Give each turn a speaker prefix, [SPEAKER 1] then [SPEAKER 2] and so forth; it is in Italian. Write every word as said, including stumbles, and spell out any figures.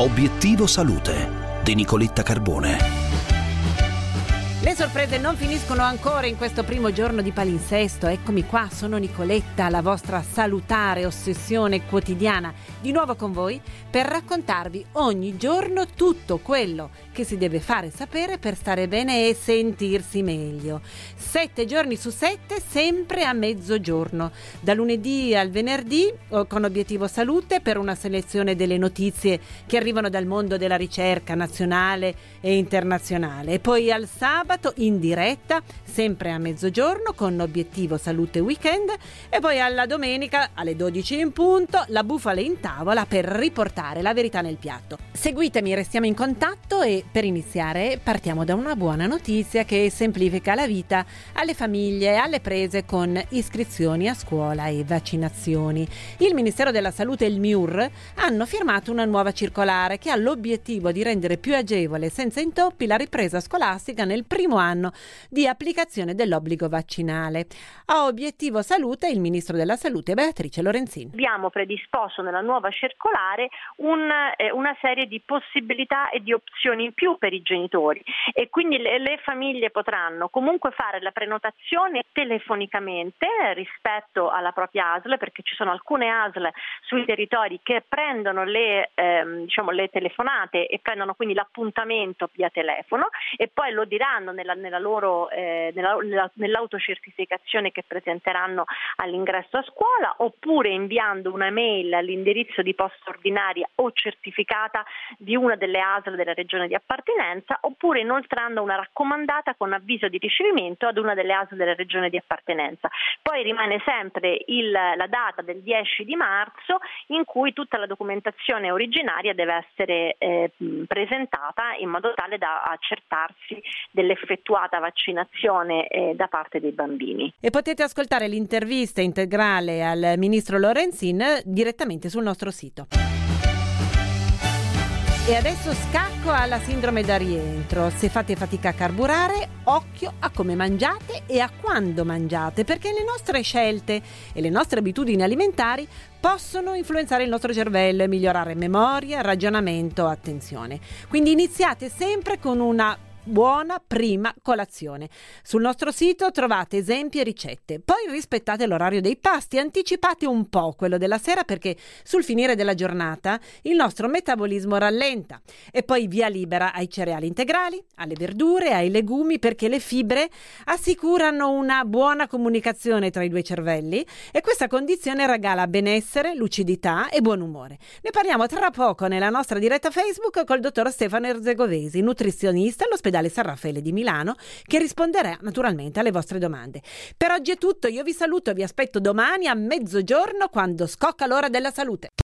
[SPEAKER 1] Obiettivo Salute di Nicoletta Carbone.
[SPEAKER 2] Le sorprese non finiscono ancora in questo primo giorno di palinsesto. Eccomi qua, sono Nicoletta, la vostra salutare ossessione quotidiana, di nuovo con voi per raccontarvi ogni giorno tutto quello che si deve fare sapere per stare bene e sentirsi meglio. Sette giorni su sette, sempre a mezzogiorno, da lunedì al venerdì, con Obiettivo Salute, per una selezione delle notizie che arrivano dal mondo della ricerca nazionale e internazionale, e poi al sabato in diretta, sempre a mezzogiorno, con Obiettivo Salute Weekend, e poi alla domenica alle dodici in punto, la bufala in tavola per riportare la verità nel piatto. Seguitemi, restiamo in contatto e per iniziare partiamo da una buona notizia che semplifica la vita alle famiglie alle prese con iscrizioni a scuola e vaccinazioni. Il Ministero della Salute e il M I U R hanno firmato una nuova circolare che ha l'obiettivo di rendere più agevole e senza intoppi la ripresa scolastica nel primo anno di applicazione dell'obbligo vaccinale. A Obiettivo Salute il Ministro della Salute Beatrice Lorenzin.
[SPEAKER 3] Abbiamo predisposto nella nuova circolare un, eh, una serie di possibilità e di opzioni in più per i genitori, e quindi le, le famiglie potranno comunque fare la prenotazione telefonicamente rispetto alla propria A S L, perché ci sono alcune A S L sui territori che prendono le, ehm, diciamo, le telefonate e prendono quindi l'appuntamento via telefono e poi lo diranno nella, nella loro eh, nella, nella, nell'autocertificazione che presenteranno all'ingresso a scuola, oppure inviando una mail all'indirizzo di posta ordinaria o certificata di una delle A S L della regione di appartenenza, oppure inoltrando una raccomandata con avviso di ricevimento ad una delle A S L della regione di appartenenza. Poi rimane sempre il, la data del dieci di marzo in cui tutta la documentazione originaria deve essere eh, presentata in modo tale da accertarsi dell'effettuata vaccinazione eh, da parte dei bambini.
[SPEAKER 2] E potete ascoltare l'intervista integrale al Ministro Lorenzin direttamente sul nostro sito. E adesso scacco alla sindrome da rientro. Se fate fatica a carburare, occhio a come mangiate e a quando mangiate, perché le nostre scelte e le nostre abitudini alimentari possono influenzare il nostro cervello e migliorare memoria, ragionamento, attenzione. Quindi iniziate sempre con una buona prima colazione. Sul nostro sito trovate esempi e ricette. Poi rispettate l'orario dei pasti, anticipate un po' quello della sera, perché sul finire della giornata il nostro metabolismo rallenta, e poi via libera ai cereali integrali, alle verdure, ai legumi, perché le fibre assicurano una buona comunicazione tra i due cervelli e questa condizione regala benessere, lucidità e buon umore. Ne parliamo tra poco nella nostra diretta Facebook col dottor Stefano Erzegovesi, nutrizionista all'ospedale San Raffaele di Milano, che risponderà naturalmente alle vostre domande. Per oggi è tutto, io vi saluto e vi aspetto domani a mezzogiorno quando scocca l'ora della salute.